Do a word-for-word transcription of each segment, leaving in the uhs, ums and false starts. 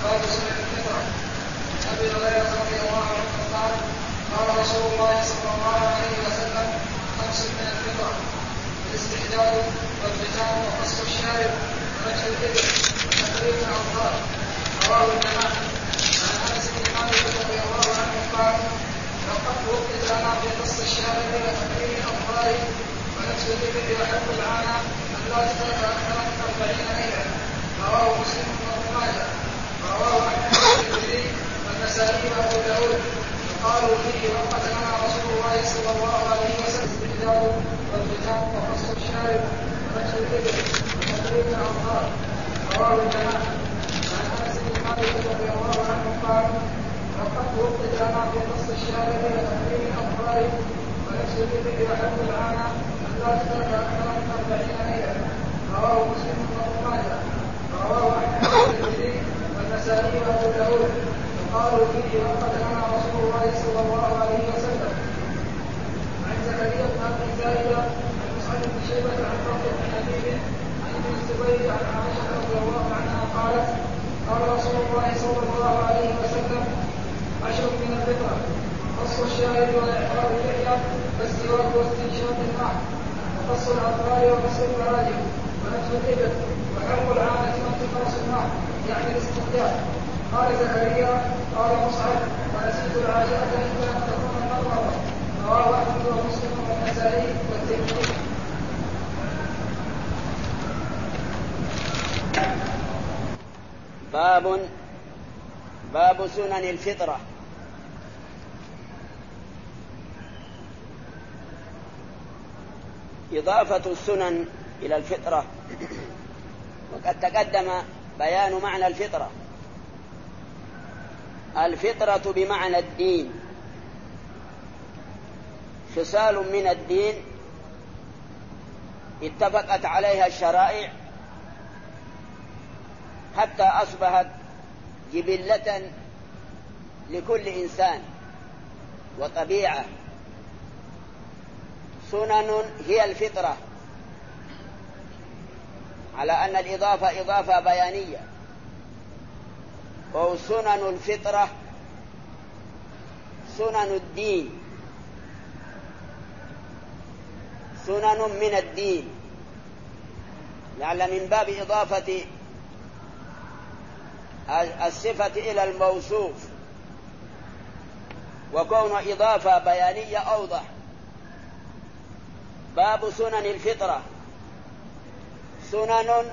باب سنن الفطرة. أبي هريرة رضي الله عنه قال قال رسول الله صلى الله عليه وسلم خمس من الفطرة: الاستحلال والختان وقص الشارب ونتف الإبل وتقليد الأظفار. رواه الجماعة. عن أنس بن مالك رضي الله عنه قال لقد وقت لنا في قص الشارب وتقليد الأظفار ونتف الإبل وحلق العانة أن لا تترك أكثر من أربعين ليلة. رواه مسلم وابن ماجه. رواه أحمد والترمذي والنسائي وأبو داود. قالوا فيه وقت لنا رسول الله صلى الله عليه وسلم الاستحلال والختان وقص الشارب ونتف الإبل وتقليد الأظفار. رواه الجماعة. عن أنس بن مالك رضي الله عنه قال لقد وقت لنا في قص الشارب وتقليد الأظفار ونتف الإبل وحلق العانة أن لا تترك أكثر من أربعين ليلة. رواه مسلم وابن ماجه. رواه أحمد والترمذي والنسائي وأبو داود. قالوا فيه وقت لنا رسول الله صلى الله عليه وسلم. عن زكريا بن أبي زايدة عن مصعب بن شيبة عن رافع بن حبيب عن ابن الزبير عن عائشة رضي الله عنها قالت قال رسول الله صلى الله عليه وسلم عشر من الفطرة: قص الشارب وإحرار اللحية والسواك واستنشاق الماء وقص الأظفار وغسل المراجل ونتف الإبل وحلق العانة وانتقاص الماء يعني الاستحلال. قال زكريا قال مصعب ونسيت العاشرة إلا أن تكون المرة. رواه أحمد ومسلم والنسائي والترمذي. باب باب سنن الفطرة. إضافة السنن إلى الفطرة، وقد تقدم بيان معنى الفطرة. الفطرة بمعنى الدين، خصال من الدين اتفقت عليها الشرائع حتى أصبحت جبلة لكل إنسان وطبيعة. سنن هي الفطرة، على أن الإضافة إضافة بيانية، وسنن الفطرة سنن الدين، سنن من الدين، لعل من باب إضافة الصفة إلى الموصوف، وكون إضافة بيانية أوضح. باب سنن الفطرة. سنن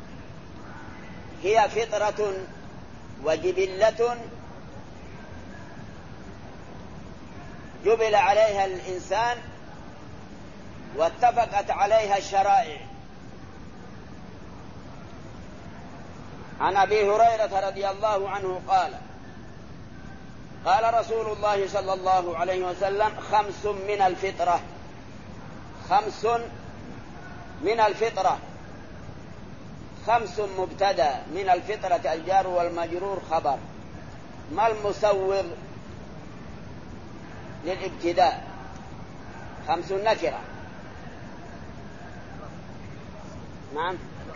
هي فطرة وجبلة جبل عليها الإنسان واتفقت عليها الشرائع. عن أبي هريرة رضي الله عنه قال قال رسول الله صلى الله عليه وسلم خمس من الفطرة. خمس من الفطرة. خمس مبتدأ، من الفطرة الجار والمجرور خبر. ما المسوغ للابتداء؟ خمس نكرة. نعم.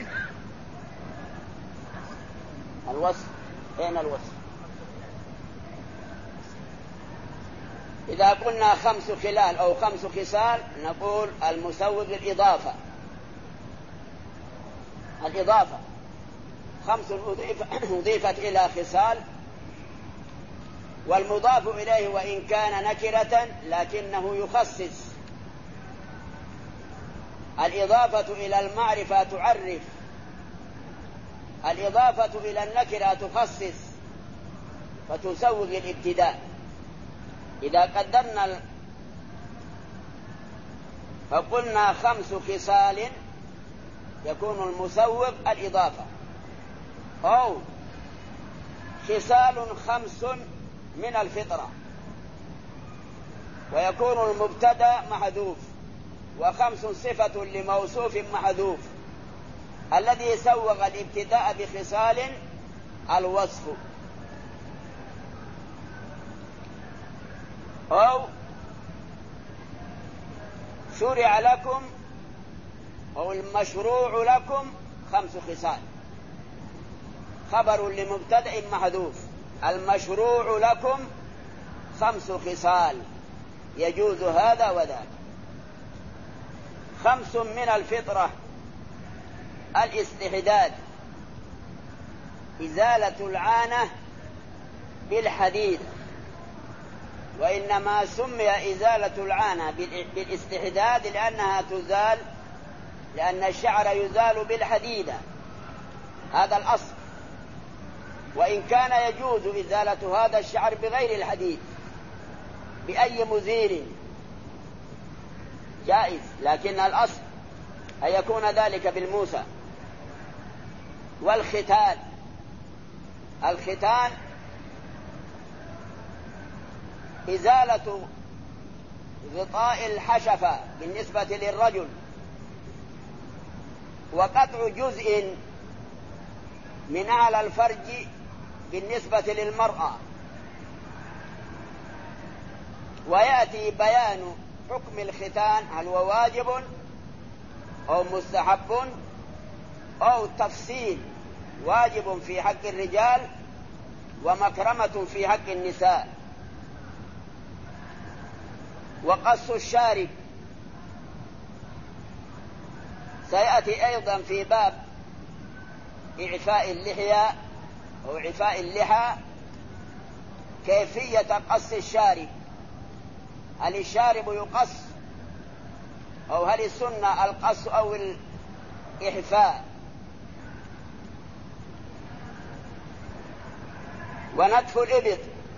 الوصف، أين الوصف؟ إذا قلنا خمس خلال أو خمس خصال نقول المسوغ للإضافة. الإضافة خمس أضيفت إلى خصال، والمضاف إليه وإن كان نكرة لكنه يخصص. الإضافة إلى المعرفة تعرف، الإضافة إلى النكرة تخصص، فتسوغ الابتداء. إذا قدرنا فقلنا خمس خصال يكون المسوغ الإضافة، أو خصال خمس من الفطرة، ويكون المبتدأ محذوف، وخمس صفة لموصوف محذوف. الذي سوغ الابتداء بخصال الوصف، أو شرع لكم أو المشروع لكم خمس خصال. خبر لمبتدأ محذوف. المشروع لكم خمس خصال يجوز هذا وذاك. خمس من الفطرة: الاستحداد، إزالة العانة بالحديد، وإنما سمي إزالة العانة بالاستحداد لأنها تزال، لأن الشعر يزال بالحديدة، هذا الأصل. وإن كان يجوز إزالة هذا الشعر بغير الحديد بأي مزيل جائز، لكن الأصل أن يكون ذلك بالموسى. والختان، الختان إزالة غطاء الحشفة بالنسبة للرجل، وقطع جزء من أعلى الفرج بالنسبة للمرأة. ويأتي بيان حكم الختان، هل هو واجب أو مستحب أو تفصيل، واجب في حق الرجال ومكرمة في حق النساء. وقص الشارب سيأتي أيضا في باب إعفاء اللحية أو إعفاء اللحى، كيفية قص الشارب، هل الشارب يقص أو هل السنة القص أو الإحفاء. ونتف الإبط،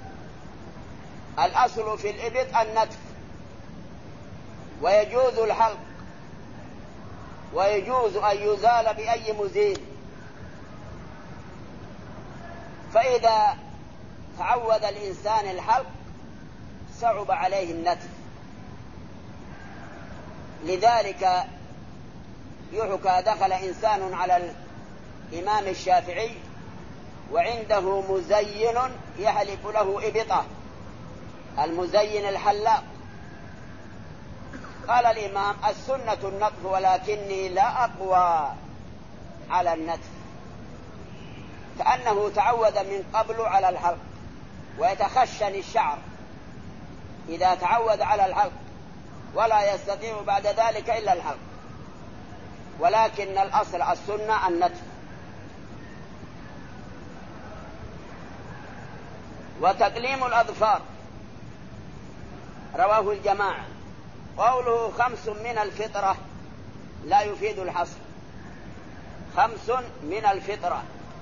الأصل في الإبط النتف، ويجوز الحلق، ويجوز أن يزال بأي مزيل. فإذا تعود الإنسان الحلق صعب عليه النتف، لذلك يحكى دخل إنسان على الإمام الشافعي وعنده مزين يحلق له إبطة، المزين الحلاق. قال الإمام: السنة النتف ولكني لا أقوى على النتف، كأنه تعود من قبل على الحلق ويتخشن الشعر إذا تعود على الحلق، ولا يستطيع بعد ذلك إلا الحلق، ولكن الأصل السنة النتف. وتقليم الأظفار رواه الجماعة. قوله خمس من الفطرة لا يفيد الحصر، خمس من الفطرة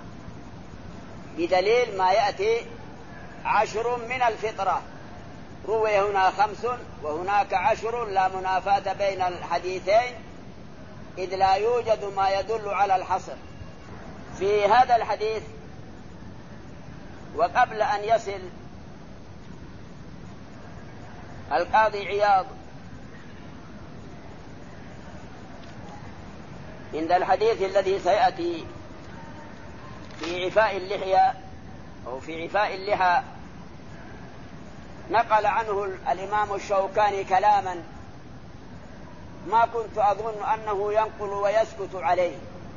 بدليل ما يأتي عشر من الفطرة، روي هنا خمس وهناك عشر، لا منافاة بين الحديثين إذ لا يوجد ما يدل على الحصر. في هذا الحديث وقبل أن يصل القاضي عياض عند الحديث الذي سيأتي في عفاء اللحية أو في عفاء اللحى، نقل عنه الإمام الشوكاني كلاما ما كنت أظن أنه ينقل ويسكت عليه.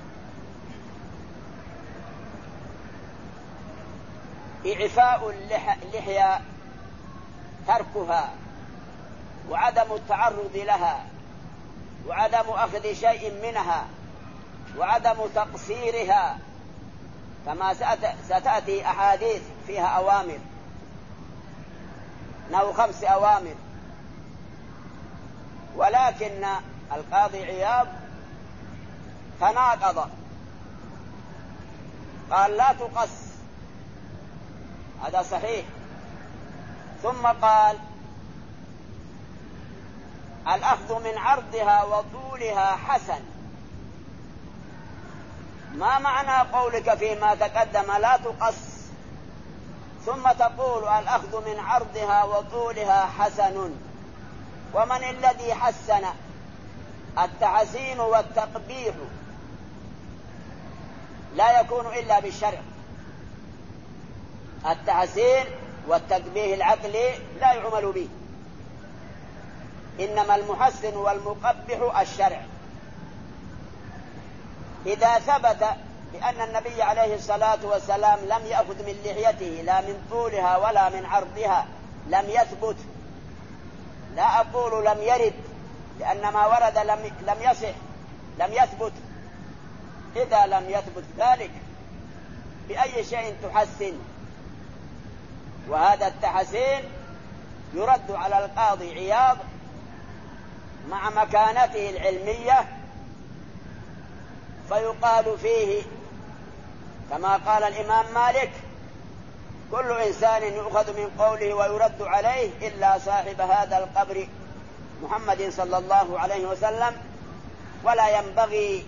إعفاء اللحية تركها وعدم التعرض لها وعدم أخذ شيء منها وعدم تقصيرها، كما ستأتي أحاديث فيها أوامر، نحو خمس أوامر. ولكن القاضي عياض تناقض، قال لا تقص، هذا صحيح، ثم قال الأخذ من عرضها وطولها حسن. ما معنى قولك فيما تقدم لا تقص ثم تقول الأخذ من عرضها وطولها حسن؟ ومن الذي حسن؟ التحسين والتقبيح لا يكون إلا بالشرع، التحسين والتقبيح العقلي لا يعمل به، إنما المحسن والمقبح الشرع. إذا ثبت بأن النبي عليه الصلاة والسلام لم يأخذ من لحيته لا من طولها ولا من عرضها، لم يثبت. لا أقول لم يرد، لأن ما ورد لم, لم يصح، لم يثبت. إذا لم يثبت ذلك بأي شيء تحسن؟ وهذا التحسين يرد على القاضي عياض مع مكانته العلمية، فيقال فيه كما قال الإمام مالك: كل إنسان يؤخذ من قوله ويرد عليه إلا صاحب هذا القبر محمد صلى الله عليه وسلم. ولا ينبغي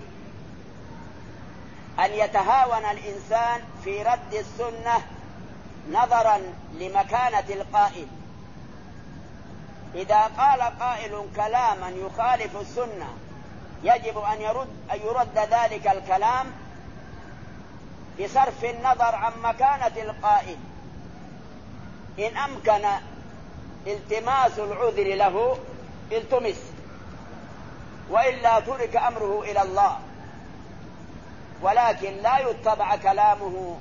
أن يتهاون الإنسان في رد السنة نظرا لمكانة القائل. إذا قال قائل كلاما يخالف السنة يجب أن يرد, أن يرد ذلك الكلام بصرف النظر عن مكانة القائل. إن أمكن التماس العذر له التمس، وإلا ترك أمره إلى الله. ولكن لا يتبع كلامه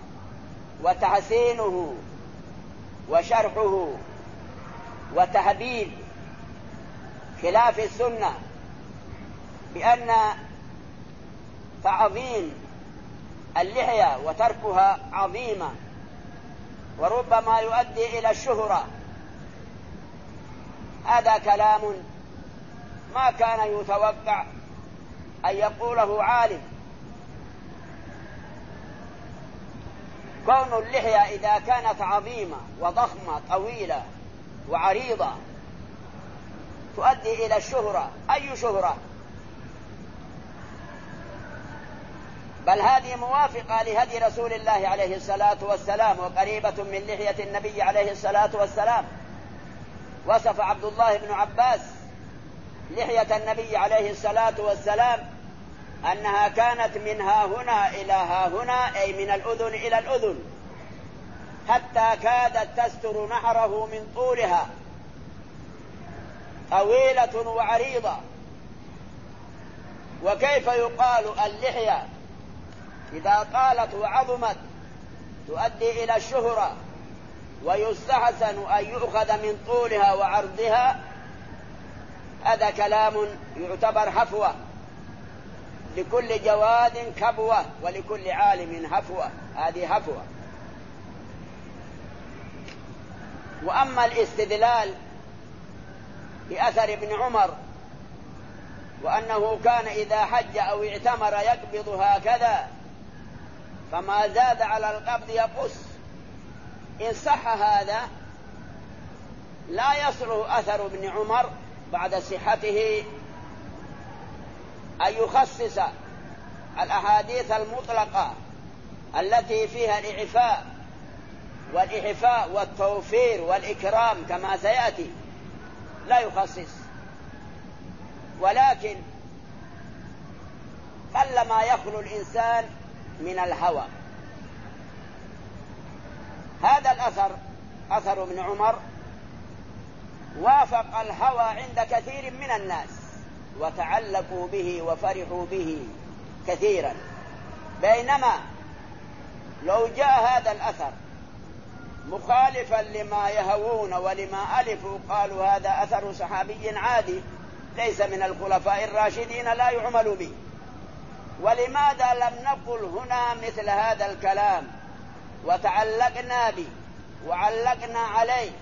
وتحسينه وشرحه وتهبيل خلاف السنة بأن تعظيم اللحية وتركها عظيمة وربما يؤدي إلى الشهرة. هذا كلام ما كان يتوقع أن يقوله عالم. كون اللحية إذا كانت عظيمة وضخمة طويلة وعريضة تؤدي إلى الشهرة. أي شهرة؟ بل هذه موافقة لهدي رسول الله عليه الصلاة والسلام وقريبة من لحية النبي عليه الصلاة والسلام. وصف عبد الله بن عباس لحية النبي عليه الصلاة والسلام أنها كانت من ها هنا إلى ها هنا، أي من الأذن إلى الأذن، حتى كادت تستر نحره من طولها، طويلة وعريضة. وكيف يقال اللحية إذا طالت وعظمت تؤدي إلى الشهرة، ويستحسن أن يؤخذ من طولها وعرضها؟ هذا كلام يعتبر هفوة. لكل جواد كبوة ولكل عالم هفوة. هذه هفوة. وأما الاستدلال بأثر ابن عمر وأنه كان إذا حج أو اعتمر يقبض هكذا فما زاد على القبض يقص، إن صح هذا لا يصلح أثر ابن عمر بعد صحته أن يخصص الأحاديث المطلقة التي فيها الإعفاء والإحفاء والتوفير والإكرام كما سيأتي، لا يخصص. ولكن قلما يخلو الإنسان من الهوى. هذا الأثر أثر ابن عمر وافق الهوى عند كثير من الناس وتعلقوا به وفرحوا به كثيرا، بينما لو جاء هذا الأثر مخالفا لما يهوون ولما ألفوا قالوا هذا أثر صحابي عادي ليس من الخلفاء الراشدين لا يعمل به. ولماذا لم نقل هنا مثل هذا الكلام وتعلقنا به وعلقنا عليه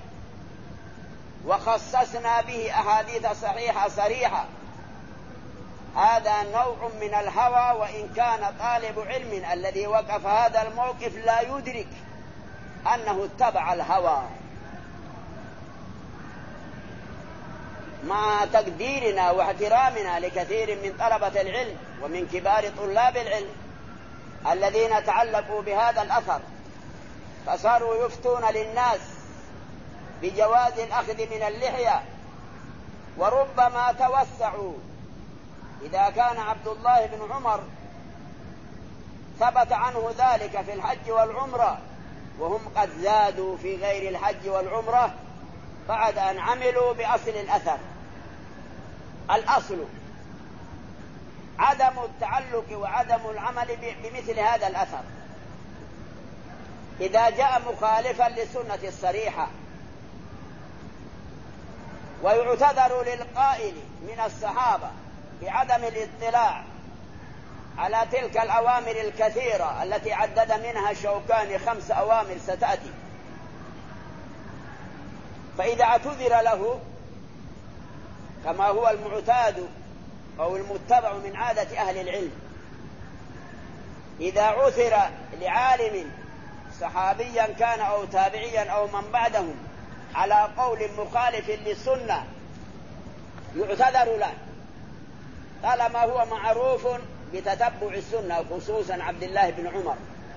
وخصصنا به أحاديث صحيحة صريحة؟ هذا نوع من الهوى، وإن كان طالب علم الذي وقف هذا الموقف لا يدرك أنه اتبع الهوى. مع تقديرنا واحترامنا لكثير من طلبة العلم ومن كبار طلاب العلم الذين تعلقوا بهذا الأثر فصاروا يفتون للناس بجواز الأخذ من اللحية، وربما توسعوا. إذا كان عبد الله بن عمر ثبت عنه ذلك في الحج والعمرة وهم قد زادوا في غير الحج والعمرة بعد أن عملوا بأصل الأثر. الأصل عدم التعلق وعدم العمل بمثل هذا الأثر إذا جاء مخالفا للسنة الصريحة. ويعتذر للقائل من الصحابة بعدم الاطلاع على تلك الأوامر الكثيرة التي عدد منها الشوكاني خمس أوامر ستأتي، فإذا اعتذر له كما هو المعتاد أو المتبع من عادة أهل العلم، إذا عثر لعالم صحابيا كان أو تابعيا أو من بعدهم على قول مخالف للسنة يعتذر له طالما هو معروف بتتبع السنة، خصوصا عبد الله بن عمر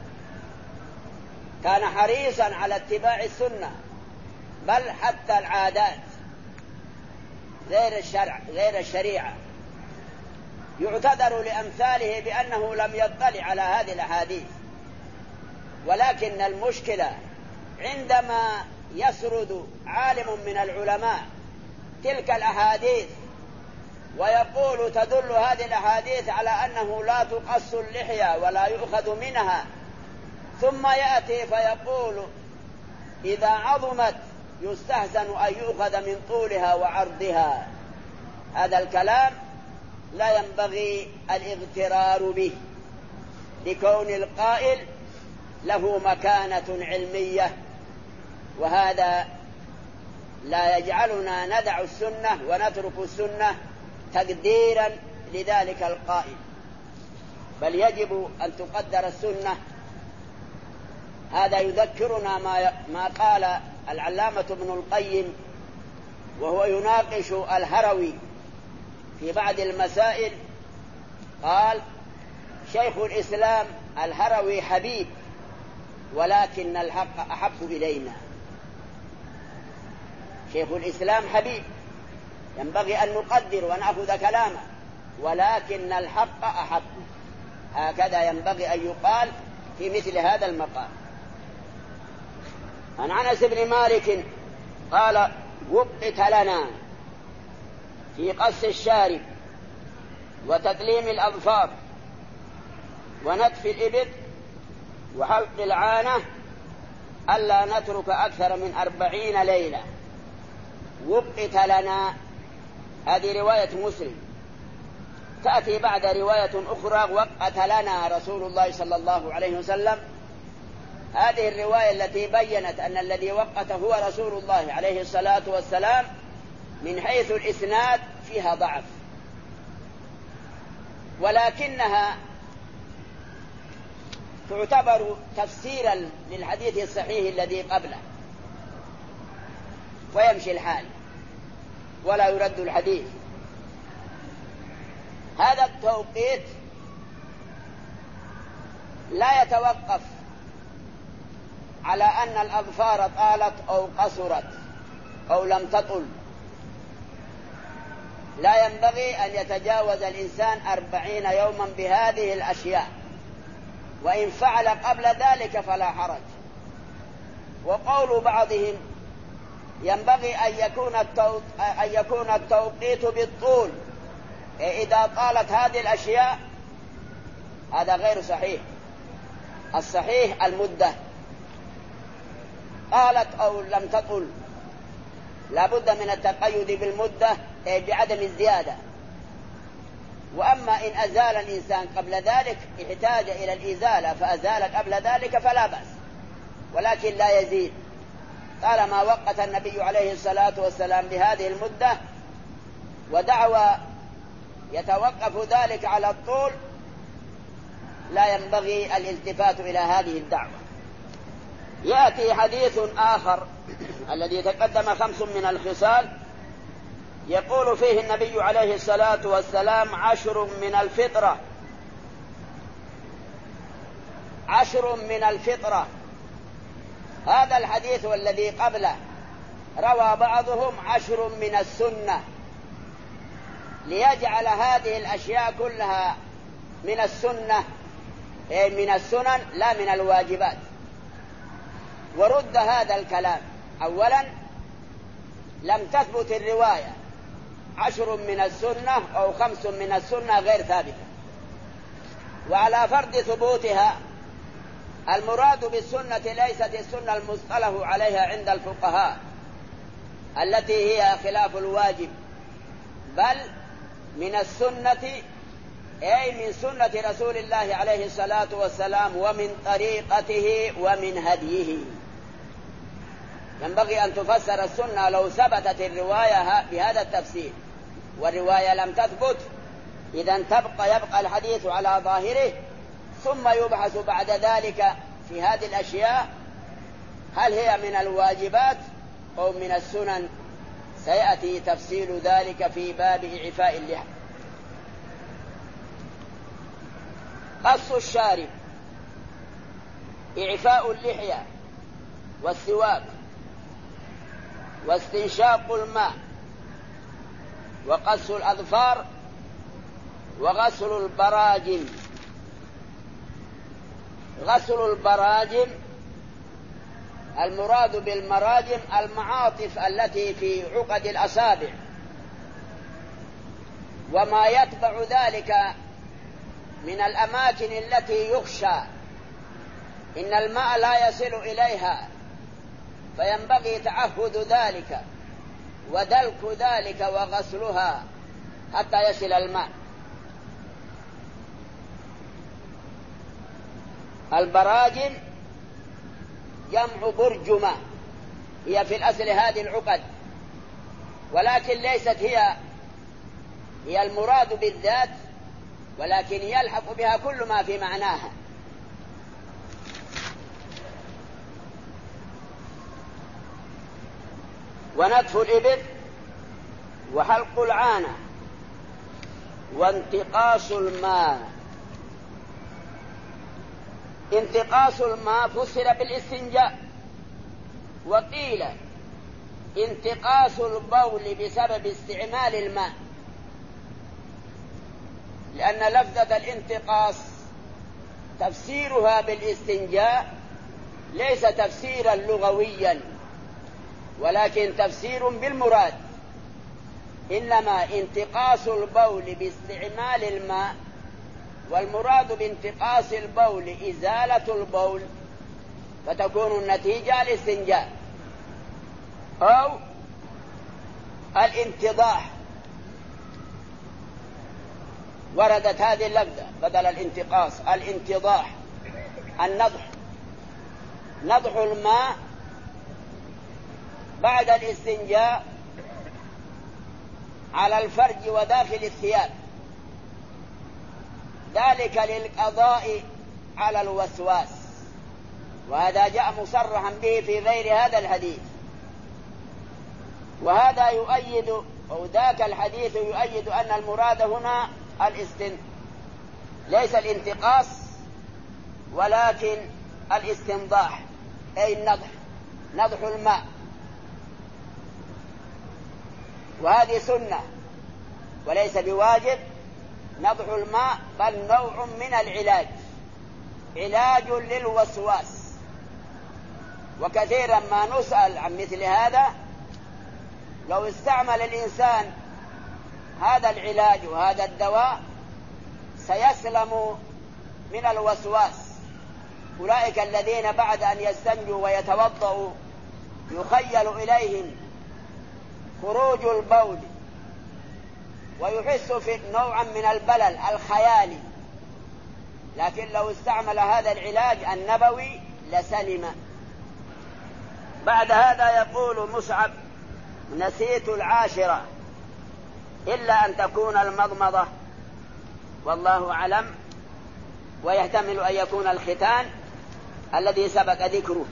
كان حريصا على اتباع السنة، بل حتى العادات غير الشرع غير الشريعة يعتذر لأمثاله بأنه لم يطلع على هذه الأحاديث. ولكن المشكلة عندما يسرد عالم من العلماء تلك الأحاديث ويقول تدل هذه الأحاديث على أنه لا تقص اللحية ولا يؤخذ منها، ثم يأتي فيقول إذا عظمت يستحسن أن يؤخذ من طولها وعرضها. هذا الكلام لا ينبغي الاغترار به لكون القائل له مكانة علمية، وهذا لا يجعلنا ندع السنة ونترك السنة تقديرا لذلك القائل، بل يجب أن تقدر السنة. هذا يذكرنا ما ما قال العلامة ابن القيم وهو يناقش الهروي في بعض المسائل، قال: شيخ الإسلام الهروي حبيب ولكن الحق أحب إلينا. شيخ الإسلام حبيب ينبغي أن نقدر ونأخذ كلامه، ولكن الحق أحب. هكذا ينبغي أن يقال في مثل هذا المقام. عن أنس بن مالك قال: وقت لنا في قص الشارب وتقليم الأظفار ونتف الإبط وحلق العانة ألا نترك أكثر من أربعين ليلة. وقت لنا هذه رواية مسلم. تأتي بعد رواية أخرى: وقت لنا رسول الله صلى الله عليه وسلم. هذه الرواية التي بيّنت أن الذي وقت هو رسول الله عليه الصلاة والسلام من حيث الإسناد فيها ضعف، ولكنها تعتبر تفسيرا للحديث الصحيح الذي قبله، ويمشي الحال ولا يرد الحديث. هذا التوقيت لا يتوقف على أن الأظفار طالت أو قصرت أو لم تطل، لا ينبغي أن يتجاوز الإنسان أربعين يوما بهذه الأشياء، وإن فعل قبل ذلك فلا حرج. وقول بعضهم ينبغي أن يكون أن يكون التوقيت بالطول إذا طالت هذه الأشياء، هذا غير صحيح. الصحيح المدة، طالت أو لم تطل لا بد من التقيد بالمدة بعدم الزيادة. وأما إن أزال الإنسان قبل ذلك احتاج إلى الإزالة فأزال قبل ذلك فلا بأس، ولكن لا يزيد. طالما وقت النبي عليه الصلاة والسلام بهذه المدة ودعوى يتوقف ذلك على الطول، لا ينبغي الالتفات إلى هذه الدعوة. يأتي حديث آخر الذي يتقدم خمس من الخصال، يقول فيه النبي عليه الصلاة والسلام: عشر من الفطرة. عشر من الفطرة. هذا الحديث والذي قبله روى بعضهم عشر من السنة، ليجعل هذه الأشياء كلها من السنة، من السنن لا من الواجبات. ورد هذا الكلام. أولا لم تثبت الرواية عشر من السنة أو خمس من السنة غير ثابتة، وعلى فرض ثبوتها المراد بالسنة ليست السنة المصطلح عليها عند الفقهاء التي هي خلاف الواجب، بل من السنة أي من سنة رسول الله عليه الصلاة والسلام ومن طريقته ومن هديه. ينبغي أن تفسر السنة لو ثبتت الرواية بهذا التفسير، والرواية لم تثبت، إذن تبقى يبقى الحديث على ظاهره، ثم يبحث بعد ذلك في هذه الأشياء هل هي من الواجبات أو من السنن. سيأتي تفصيل ذلك في باب إعفاء اللحى. قص الشارب، إعفاء اللحية والسواك واستنشاق الماء وقص الأظفار وغسل البراجم. غسل البراجم المراد بالمراجم المعاطف التي في عقد الأصابع وما يتبع ذلك من الأماكن التي يخشى إن الماء لا يصل إليها، فينبغي تعهد ذلك ودلك ذلك وغسلها حتى يصل الماء. البراجم جمع برجمة، هي في الأصل هذه العقد، ولكن ليست هي هي المراد بالذات، ولكن يلحق بها كل ما في معناها. ونتف الإبط وحلق العانة وانتقاص الماء. انتقاص الماء فسر بالاستنجاء، وقيل انتقاص البول بسبب استعمال الماء، لأن لفظة الانتقاص تفسيرها بالاستنجاء ليس تفسيرا لغويا ولكن تفسير بالمراد، إنما انتقاص البول باستعمال الماء، والمراد بانتقاص البول إزالة البول، فتكون النتيجة الاستنجاء، أو الانتضاح، وردت هذه اللفظة بدل الانتقاص الانتضاح، النضح، نضح الماء بعد الاستنجاء على الفرج وداخل الثياب، ذلك للقضاء على الوسواس، وهذا جاء مصرحا به في غير هذا الحديث. وهذا يؤيد أو ذاك الحديث يؤيد أن المراد هنا الاستن ليس الانتقاص ولكن الاستنضاح، أي النضح، نضح الماء، وهذه سنة وليس بواجب نضح الماء، بل نوع من العلاج، علاج للوسواس. وكثيرا ما نسأل عن مثل هذا، لو استعمل الإنسان هذا العلاج وهذا الدواء سيسلم من الوسواس. أولئك الذين بعد أن يستنجوا ويتوضأوا يخيل إليهم خروج البول ويحس في نوعا من البلل الخيالي، لكن لو استعمل هذا العلاج النبوي لسلم. بعد هذا يقول مصعب: نسيت العاشرة إلا أن تكون المضمضة، والله أعلم، ويحتمل أن يكون الختان الذي سبق ذكره.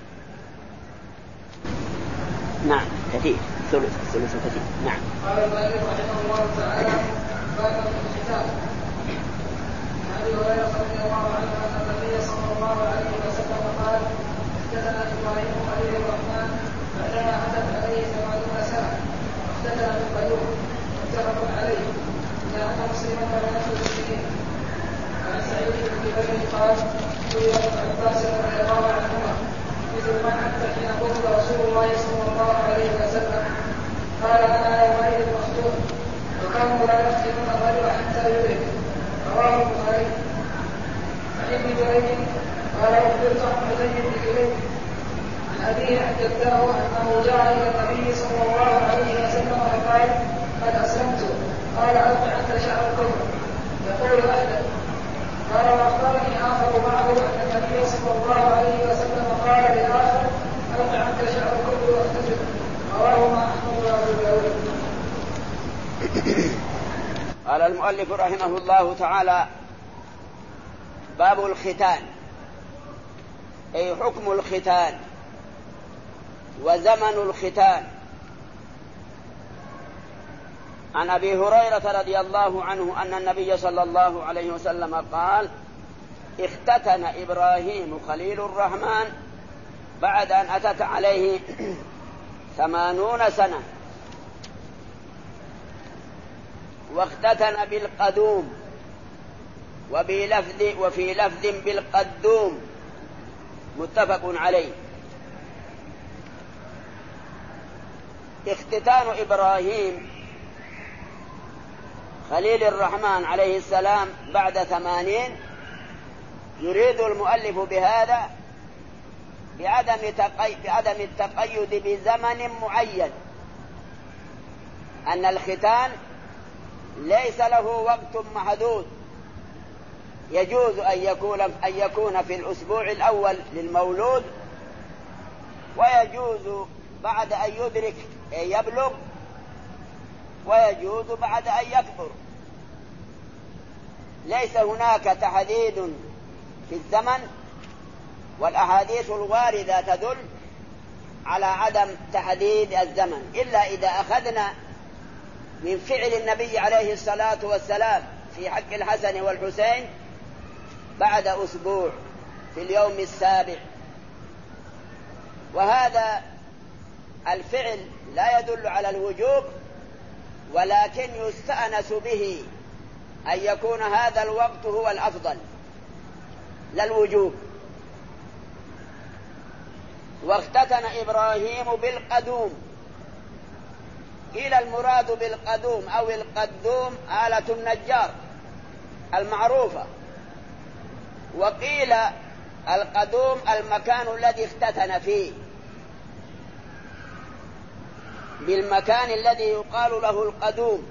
نعم كثير، ثلث ثلث كثير. نعم. قال المؤلف رحمه الله تعالى: باب الختان. عن ابي هريره رضي الله عنه ان النبي صلى الله عليه وسلم قال: اختتن ابراهيم خليل الرحمن بعدما عتت عليه ثمانون سنه، واختتن بالقيوم، متفق عليه، الا ان مسلما ونفس المسلمين. وعن سعيد بن جبير قال: قيل ابن عباس رضي الله عنهما: مثل ما حتى حين قتل رسول الله صلى الله عليه وسلم، قال: انا يومئذ مختون، وكانوا لا يختنون الرجل حتى يدرك. رواه البخاري. ابن جريج قال أخبرت عن حسين بن كليب عن أبيه حدثه أنه جاء إلى النبي صلى الله عليه وسلم فقال قد أسلمت. قال ألق عنك شعر الكفر. يقول أحدث. قال وأخبرني آخر معه أن النبي صلى الله عليه وسلم قال لآخر ألق عنك شعر الكفر واختزل. رواهما أحمد وأبو داود. قال المؤلف رحمه الله تعالى: باب الختان، أي حكم الختان وزمن الختان. عن أبي هريرة رضي الله عنه أن النبي صلى الله عليه وسلم قال: اختتن إبراهيم خليل الرحمن بعد أن أتت عليه ثمانون سنة، واختتن بالقدوم، وبلفظ وفي لفظ بالقدوم، متفق عليه. اختتان إبراهيم خليل الرحمن عليه السلام بعد ثمانين، يريد المؤلف بهذا بعدم بعدم التقيد بزمن معين، أن الختان ليس له وقت محدود، يجوز أن يكون أن يكون في الأسبوع الأول للمولود، ويجوز بعد أن يدرك أن يبلغ، ويجوز بعد أن يكبر. ليس هناك تحديد في الزمن، والأحاديث الواردة تدل على عدم تحديد الزمن، إلا إذا أخذنا من فعل النبي عليه الصلاة والسلام في حق الحسن والحسين بعد أسبوع في اليوم السابع. وهذا الفعل لا يدل على الوجوب، ولكن يستأنس به أن يكون هذا الوقت هو الأفضل لا الوجوب. واختتن إبراهيم بالقدوم، قيل المراد بالقدوم أو القدوم آلة النجار المعروفة، وقيل القدوم المكان الذي اختتن فيه، بالمكان الذي يقال له القدوم.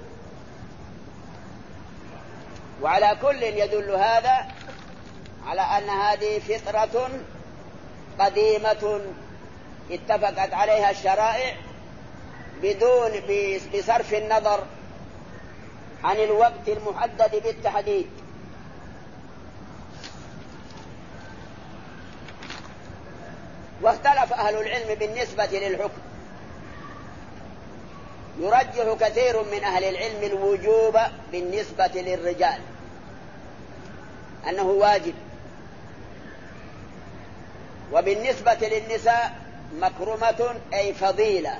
وعلى كل يدل هذا على أن هذه فطرة قديمة اتفقت عليها الشرائع بدون بصرف النظر عن الوقت المحدد بالتحديد. واختلف أهل العلم بالنسبة للحكم، يرجح كثير من أهل العلم الوجوب بالنسبة للرجال، أنه واجب، وبالنسبة للنساء مكرمة أي فضيلة.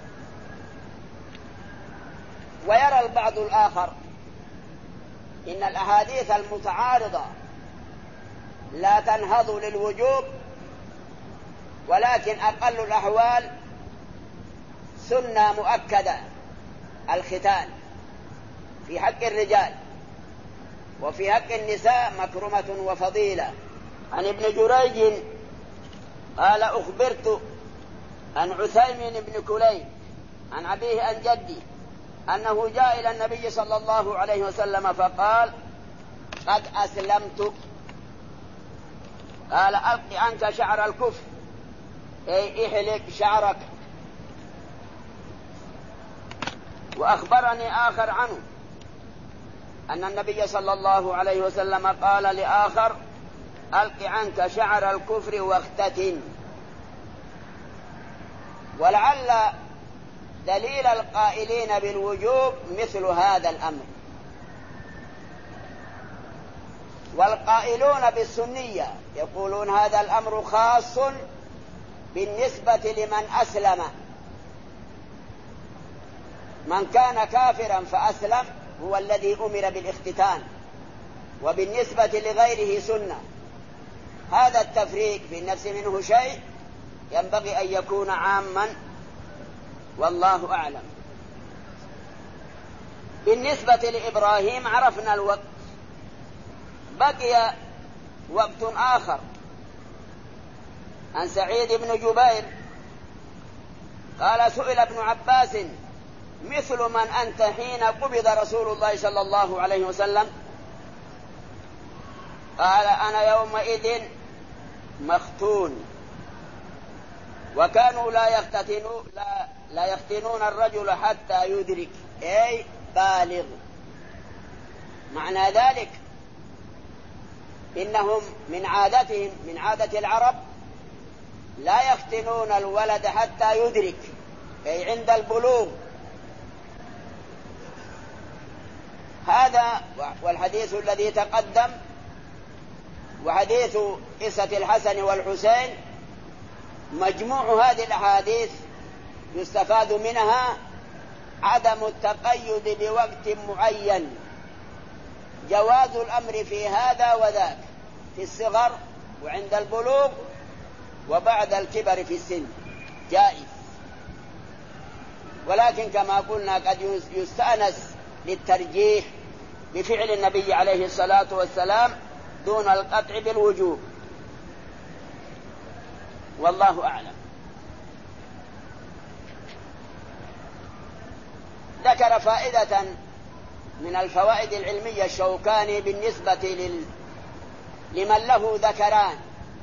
ويرى البعض الآخر إن الأحاديث المتعارضة لا تنهض للوجوب، ولكن أقل الأحوال سنة مؤكدة الختان في حق الرجال، وفي حق النساء مكرمة وفضيلة. عن ابن جريج قال: أخبرت عن عثيمين بن كليب عن أبيه عن جدي أنه جاء إلى النبي صلى الله عليه وسلم فقال: قد أسلمت. قال: ألق عنك شعر الكفر، أي احلق شعرك. وأخبرني آخر عنه أن النبي صلى الله عليه وسلم قال لآخر: ألق عنك شعر الكفر واختتن. ولعل دليل القائلين بالوجوب مثل هذا الأمر. والقائلون بالسنية يقولون هذا الأمر خاص بالنسبة لمن أسلم، من كان كافرا فأسلم هو الذي أمر بالاختتان، وبالنسبة لغيره سنة. هذا التفريق في النفس منه شيء ينبغي أن يكون عاما، والله أعلم. بالنسبة لإبراهيم عرفنا الوقت، بقي وقت آخر عن سعيد بن جبير قال سئل ابن عباس مثل من أنت حين قبض رسول الله صلى الله عليه وسلم؟ قال أنا يومئذ مختون. وكانوا لا يختتنون لا, لا يختنون الرجل حتى يدرك أي بالغ. معنى ذلك إنهم من عادتهم من عادة العرب لا يختنون الولد حتى يدرك أي عند البلوغ. هذا والحديث الذي تقدم وحديث قصة الحسن والحسين مجموع هذه الأحاديث يستفاد منها عدم التقيد بوقت معين، جواز الأمر في هذا وذاك، في الصغر وعند البلوغ وبعد الكبر في السن جائز. ولكن كما قلنا قد يستأنس للترجيح بفعل النبي عليه الصلاة والسلام دون القطع بالوجوب، والله أعلم. ذكر فائدة من الفوائد العلمية الشوكاني بالنسبة لل... لمن له ذكران.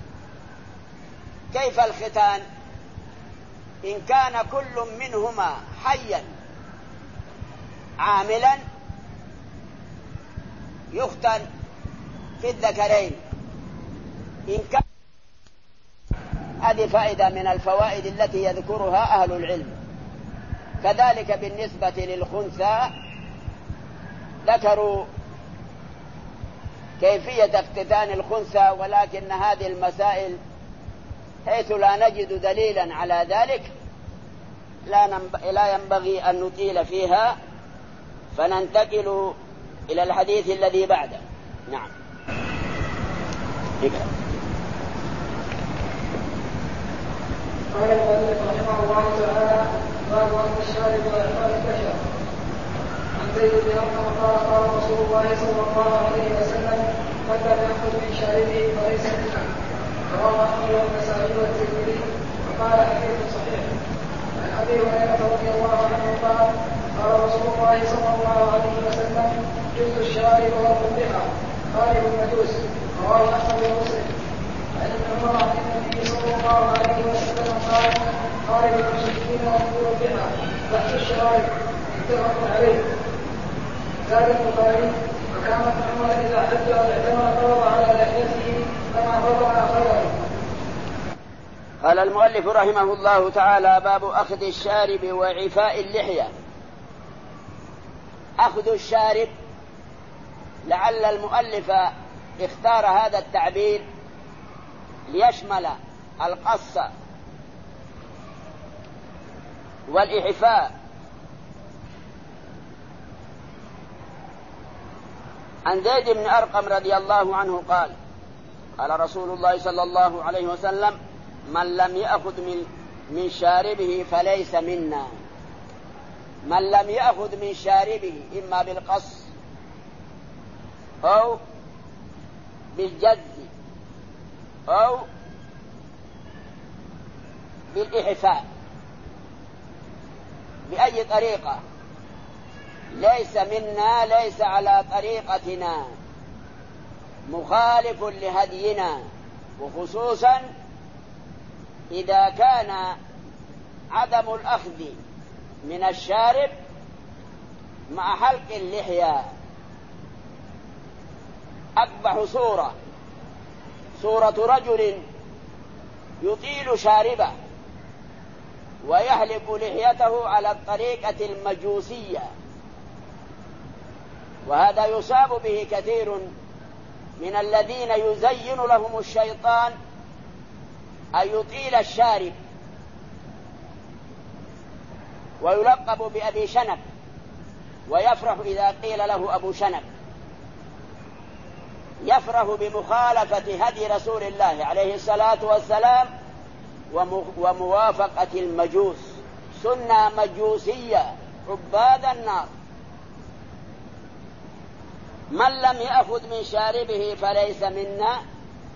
كيف الختان؟ إن كان كل منهما حيا عاملا يختن في الذكرين. إن كان هذه فائدة من الفوائد التي يذكرها أهل العلم. كذلك بالنسبة للخنثى ذكروا كيفية اختتان الخنثى، ولكن هذه المسائل حيث لا نجد دليلا على ذلك لا ينبغي أن نطيل فيها، فننتقل إلى الحديث الذي بعده. نعم. اقرأ. قال المؤلف رحمه الله تعالى: باب وقت الشارب وإعطاء البشر. عن زيد بن أرقم قال قال رسول الله صلى الله عليه وسلم: من لم يأخذ من شاربه فليس منا. رواه أحمد والنسائي والترمذي وقال حديث صحيح. عن أبي هريرة رضي الله عنه قال قال رسول الله صلى الله عليه وسلم: جزء الشارب والمبيحة خالف المجوس. رواه أحمد ومسلم. عن ابن عمر عن النبي صلى الله عليه وسلم قال: خالف المشركين واكفروا بها تحت الشرائع. متفق عليه. زاد البخاري: وكان ابن عمر اذا حج او اعتمر فرض على لحيته كما فرض على خيره. قال المؤلف رحمه الله تعالى: باب اخذ الشارب وعفاء اللحية. اخذ الشارب، لعل المؤلف اختار هذا التعبير ليشمل القص والإعفاء. عن زيد بن أرقم رضي الله عنه قال قال رسول الله صلى الله عليه وسلم: من لم يأخذ من, من شاربه فليس منا. من لم يأخذ من شاربه إما بالقص أو بالجز أو بالإحفاء بأي طريقة ليس منا، ليس على طريقتنا، مخالف لهدينا، وخصوصا إذا كان عدم الأخذ من الشارب مع حلق اللحية. أقبح صورة صورة رجل يطيل شاربه ويحلق لحيته على الطريقة المجوسية، وهذا يصاب به كثير من الذين يزين لهم الشيطان أن يطيل الشارب، ويلقب بأبي شنب، ويفرح إذا قيل له أبو شنب، يفرح بمخالفة هدي رسول الله عليه الصلاة والسلام وموافقة المجوس، سنة مجوسية عباد النار. من لم يأخذ من شاربه فليس منا،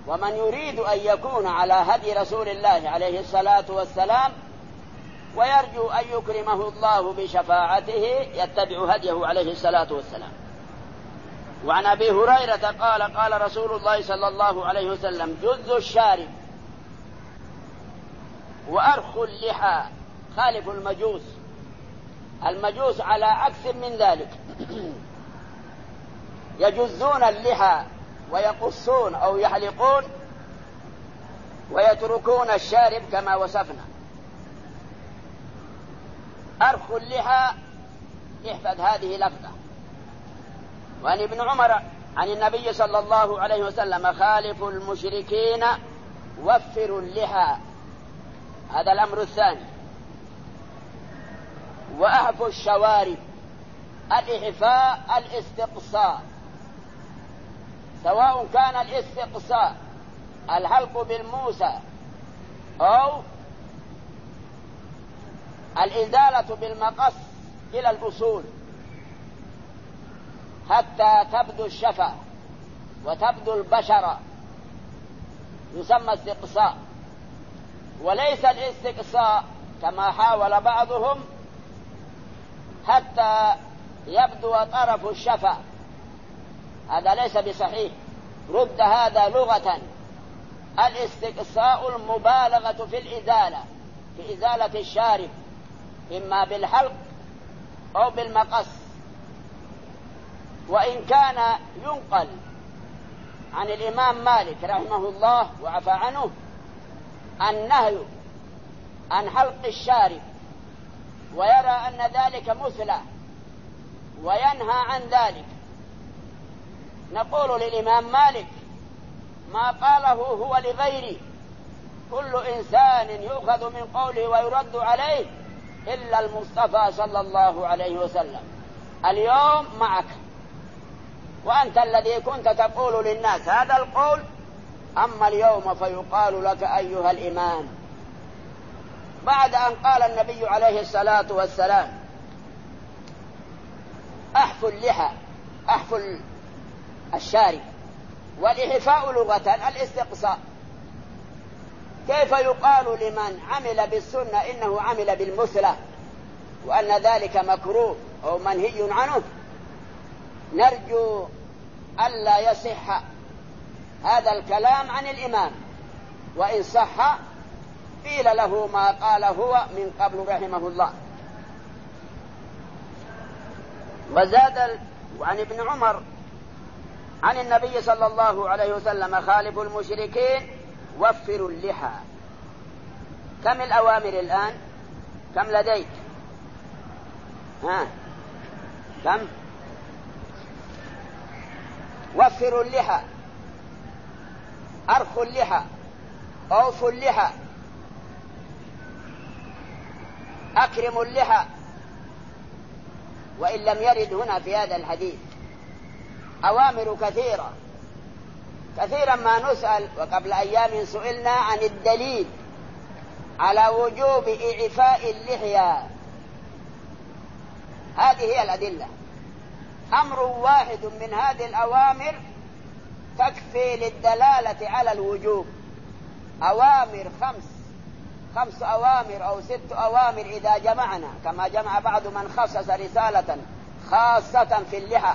ومن يريد أن يكون على هدي رسول الله عليه الصلاة والسلام ويرجو أن يكرمه الله بشفاعته يتبع هديه عليه الصلاة والسلام. وعن أبي هريرة قال قال رسول الله صلى الله عليه وسلم: جز الشارب وأرخ اللحى خالف المجوس. المجوس على عكس من ذلك يجزون اللحى ويقصون أو يحلقون ويتركون الشارب كما وصفنا. أرخ اللحى احفظ هذه لفظة. وعن ابن عمر عن النبي صلى الله عليه وسلم: خالفوا المشركين وفروا اللحى. هذا الأمر الثاني. وأعفوا الشوارب. الإعفاء الاستقصاء، سواء كان الاستقصاء الحلق بالموسى أو الإزالة بالمقص إلى الأصول حتى تبدو الشفة وتبدو البشرة، يسمى استقصاء. وليس الاستقصاء كما حاول بعضهم حتى يبدو طرف الشفة، هذا ليس بصحيح، رد هذا لغة. الاستقصاء المبالغة في الإزالة، في إزالة الشارب إما بالحلق أو بالمقص. وإن كان ينقل عن الإمام مالك رحمه الله وعفى عنه النهي عن حلق الشارب ويرى أن ذلك مثلى وينهى عن ذلك، نقول للإمام مالك: ما قاله هو لغيري، كل إنسان يؤخذ من قوله ويرد عليه إلا المصطفى صلى الله عليه وسلم. اليوم معك، وأنت الذي كنت تقول للناس هذا القول، أما اليوم فيقال لك أيها الإمام. بعد أن قال النبي عليه الصلاة والسلام: أحفوا اللحى، أحفوا الشارب. والإحفاء لغة الاستقصاء. كيف يقال لمن عمل بالسنة إنه عمل بالمثلى وأن ذلك مكروه أو منهي عنه؟ نرجو ألا يصح هذا الكلام عن الإمام، وإن صح قيل له ما قال هو من قبل رحمه الله. وزاد وعن ابن عمر عن النبي صلى الله عليه وسلم: خالفوا المشركين وفروا اللحى. كم الأوامر الآن؟ كم لديك؟ ها كم؟ وفروا اللحى، أرخوا اللحى، أوفوا اللحى، أكرموا اللحى. وإن لم يرد هنا في هذا الحديث أوامر كثيرة، كثيرا ما نسأل، وقبل أيام سئلنا عن الدليل على وجوب إعفاء اللحية. هذه هي الأدلة. أمر واحد من هذه الأوامر تكفي للدلالة على الوجوب. أوامر خمس خمس أوامر أو ست أوامر إذا جمعنا، كما جمع بعض من خصص رسالة خاصة في اللحى.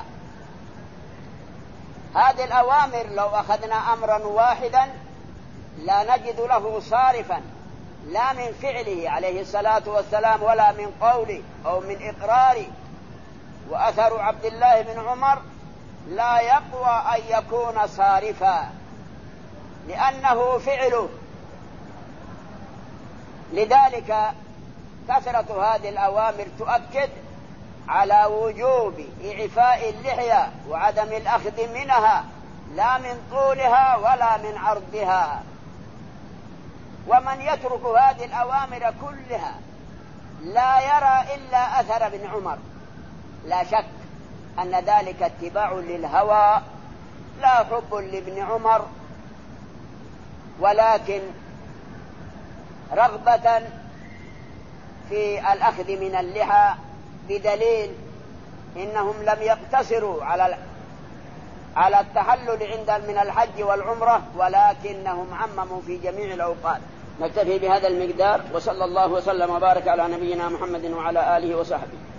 هذه الأوامر لو أخذنا أمرا واحدا لا نجد له صارفا، لا من فعله عليه الصلاة والسلام ولا من قوله أو من إقراره. وأثر عبد الله بن عمر لا يقوى أن يكون صارفا لأنه فعله. لذلك كثرة هذه الأوامر تؤكد على وجوب إعفاء اللحية وعدم الأخذ منها، لا من طولها ولا من عرضها. ومن يترك هذه الأوامر كلها لا يرى إلا أثر ابن عمر، لا شك أن ذلك اتباع للهوى لا حب لابن عمر، ولكن رغبة في الأخذ من اللحى بدليل إنهم لم يقتصروا على على التحلل عند من الحج والعمرة، ولكنهم عمموا في جميع الأوقات. نكتفي بهذا المقدار، وصلى الله وسلم وبارك على نبينا محمد وعلى آله وصحبه.